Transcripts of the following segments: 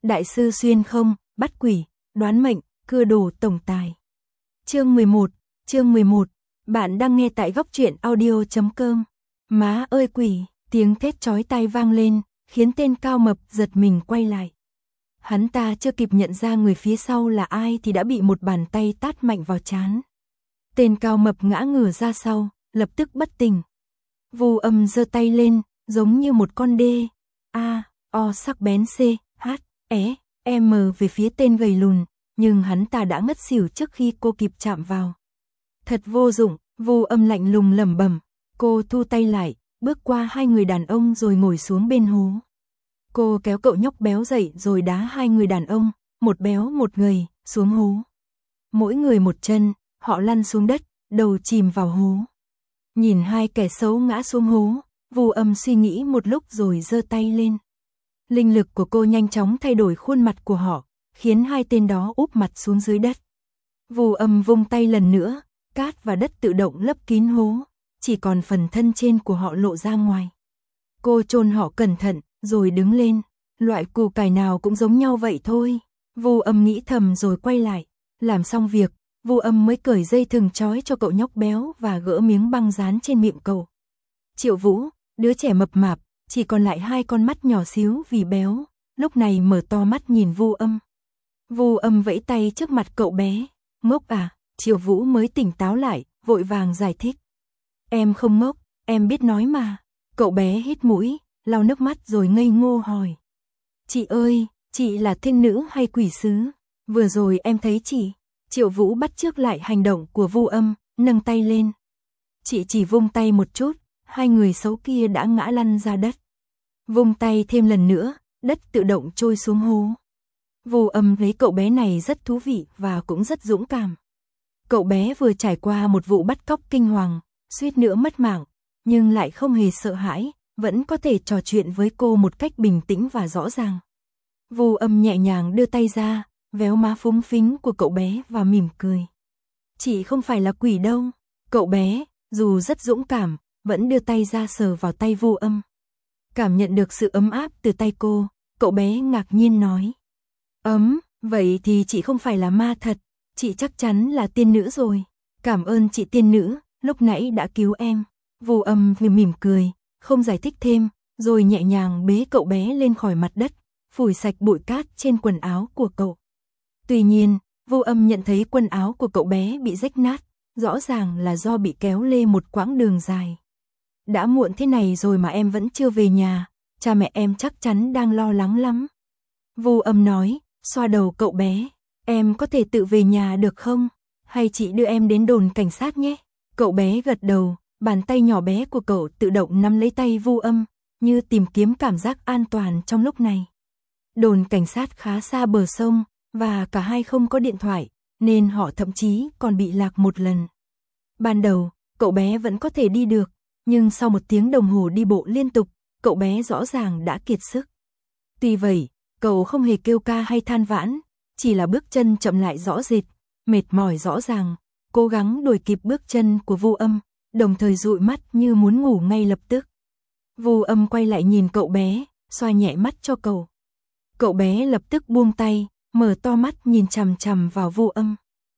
Đại sư xuyên không, bắt quỷ, đoán mệnh, cưa đồ tổng tài. Chương 11, bạn đang nghe tại góc truyện audio.com. Má ơi quỷ, tiếng thét chói tai vang lên, khiến tên Cao Mập giật mình quay lại. Hắn ta chưa kịp nhận ra người phía sau là ai thì đã bị một bàn tay tát mạnh vào trán. Tên Cao Mập ngã ngửa ra sau, lập tức bất tỉnh. Vu Âm giơ tay lên, giống như một con đê. O sắc bén C, H, E, M về phía tên gầy lùn, nhưng hắn ta đã ngất xỉu trước khi cô kịp chạm vào. Thật vô dụng, Vu Âm lạnh lùng lẩm bẩm. Cô thu tay lại, bước qua hai người đàn ông rồi ngồi xuống bên hố. Cô kéo cậu nhóc béo dậy rồi đá hai người đàn ông, một béo một gầy, xuống hố. Mỗi người một chân, họ lăn xuống đất, đầu chìm vào hố. Nhìn hai kẻ xấu ngã xuống hố, Vu Âm suy nghĩ một lúc rồi giơ tay lên. Linh lực của cô nhanh chóng thay đổi khuôn mặt của họ, khiến hai tên đó úp mặt xuống dưới đất. Vu Âm vung tay lần nữa, cát và đất tự động lấp kín hố, chỉ còn phần thân trên của họ lộ ra ngoài. Cô chôn họ cẩn thận, rồi đứng lên. Loại củ cải nào cũng giống nhau vậy thôi. Vu Âm nghĩ thầm rồi quay lại. Làm xong việc, Vu Âm mới cởi dây thừng trói cho cậu nhóc béo và gỡ miếng băng dán trên miệng cậu. Triệu Vũ, đứa trẻ mập mạp, chỉ còn lại hai con mắt nhỏ xíu vì béo, lúc này mở to mắt nhìn Vu Âm. Vu Âm vẫy tay trước mặt cậu bé. Ngốc à? Triệu Vũ mới tỉnh táo lại, vội vàng giải thích. Em không ngốc, em biết nói mà. Cậu bé hít mũi, lau nước mắt rồi ngây ngô hỏi. Chị ơi, chị là thiên nữ hay quỷ sứ? Vừa rồi em thấy chị. Triệu Vũ bắt chước lại hành động của Vu Âm, nâng tay lên. Chị chỉ vung tay một chút, hai người xấu kia đã ngã lăn ra đất. Vung tay thêm lần nữa, đất tự động trôi xuống hố. Vu Âm thấy cậu bé này rất thú vị và cũng rất dũng cảm. Cậu bé vừa trải qua một vụ bắt cóc kinh hoàng, suýt nữa mất mạng, nhưng lại không hề sợ hãi, vẫn có thể trò chuyện với cô một cách bình tĩnh và rõ ràng. Vu Âm nhẹ nhàng đưa tay ra, véo má phúng phính của cậu bé và mỉm cười. Chị không phải là quỷ đâu. Cậu bé, dù rất dũng cảm, vẫn đưa tay ra sờ vào tay Vu Âm. Cảm nhận được sự ấm áp từ tay cô, cậu bé ngạc nhiên nói. Vậy thì chị không phải là ma thật, chị chắc chắn là tiên nữ rồi. Cảm ơn chị tiên nữ, lúc nãy đã cứu em. Vu Âm mỉm cười, không giải thích thêm, rồi nhẹ nhàng bế cậu bé lên khỏi mặt đất, phủi sạch bụi cát trên quần áo của cậu. Tuy nhiên, Vu Âm nhận thấy quần áo của cậu bé bị rách nát, rõ ràng là do bị kéo lê một quãng đường dài. Đã muộn thế này rồi mà em vẫn chưa về nhà, cha mẹ em chắc chắn đang lo lắng lắm. Vu Âm nói, xoa đầu cậu bé. Em có thể tự về nhà được không? Hay chị đưa em đến đồn cảnh sát nhé? Cậu bé gật đầu, bàn tay nhỏ bé của cậu tự động nắm lấy tay Vu Âm, như tìm kiếm cảm giác an toàn trong lúc này. Đồn cảnh sát khá xa bờ sông, và cả hai không có điện thoại, nên họ thậm chí còn bị lạc một lần. Ban đầu, cậu bé vẫn có thể đi được, nhưng sau một tiếng đồng hồ đi bộ liên tục, cậu bé rõ ràng đã kiệt sức. Tuy vậy, cậu không hề kêu ca hay than vãn, chỉ là bước chân chậm lại rõ rệt, mệt mỏi rõ ràng, cố gắng đuổi kịp bước chân của Vu Âm, đồng thời dụi mắt như muốn ngủ ngay lập tức. Vu Âm quay lại nhìn cậu bé, xoa nhẹ mắt cho cậu. Cậu bé lập tức buông tay, mở to mắt nhìn chằm chằm vào Vu Âm.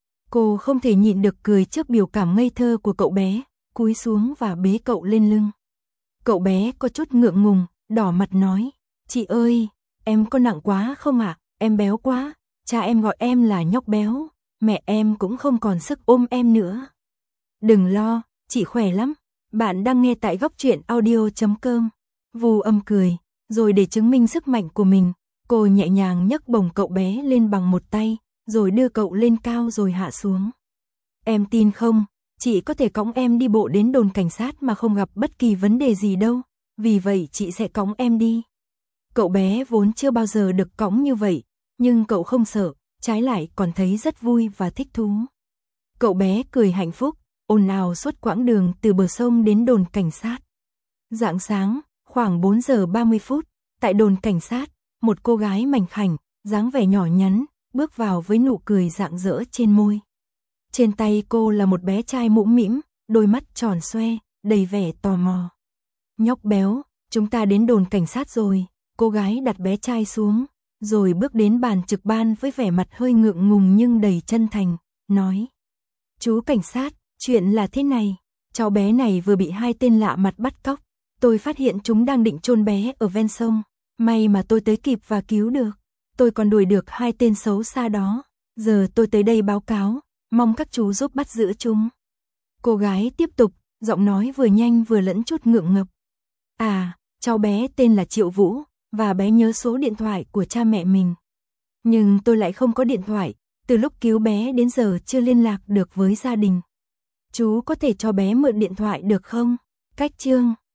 Cô không thể nhịn được cười trước biểu cảm ngây thơ của cậu bé, cúi xuống và bế cậu lên lưng. Cậu bé có chút ngượng ngùng, đỏ mặt nói, chị ơi, em có nặng quá không ạ? Em béo quá, cha em gọi em là nhóc béo, mẹ em cũng không còn sức ôm em nữa. Đừng lo, chị khỏe lắm. Bạn đang nghe tại góc truyện audio.com. Vu Âm cười, rồi để chứng minh sức mạnh của mình, cô nhẹ nhàng nhấc bổng cậu bé lên bằng một tay, rồi đưa cậu lên cao rồi hạ xuống. Em tin không, chị có thể cõng em đi bộ đến đồn cảnh sát mà không gặp bất kỳ vấn đề gì đâu, vì vậy chị sẽ cõng em đi. Cậu bé vốn chưa bao giờ được cõng như vậy, nhưng cậu không sợ, trái lại còn thấy rất vui và thích thú. Cậu bé cười hạnh phúc, ồn ào suốt quãng đường từ bờ sông đến đồn cảnh sát. Rạng sáng, khoảng 4 giờ 30 phút, tại đồn cảnh sát, một cô gái mảnh khảnh, dáng vẻ nhỏ nhắn, bước vào với nụ cười rạng rỡ trên môi. Trên tay cô là một bé trai mũm mĩm, đôi mắt tròn xoe, đầy vẻ tò mò. Nhóc béo, chúng ta đến đồn cảnh sát rồi. Cô gái đặt bé trai xuống, rồi bước đến bàn trực ban với vẻ mặt hơi ngượng ngùng nhưng đầy chân thành, nói. Chú cảnh sát, chuyện là thế này, cháu bé này vừa bị 2 tên lạ mặt bắt cóc, tôi phát hiện chúng đang định chôn bé ở ven sông, may mà tôi tới kịp và cứu được, tôi còn đuổi được 2 tên xấu xa đó, giờ tôi tới đây báo cáo, mong các chú giúp bắt giữ chúng. Cô gái tiếp tục, giọng nói vừa nhanh vừa lẫn chút ngượng ngập. À, cháu bé tên là Triệu Vũ, và bé nhớ số điện thoại của cha mẹ mình. Nhưng tôi lại không có điện thoại, từ lúc cứu bé đến giờ chưa liên lạc được với gia đình. Chú có thể cho bé mượn điện thoại được không? Cách chương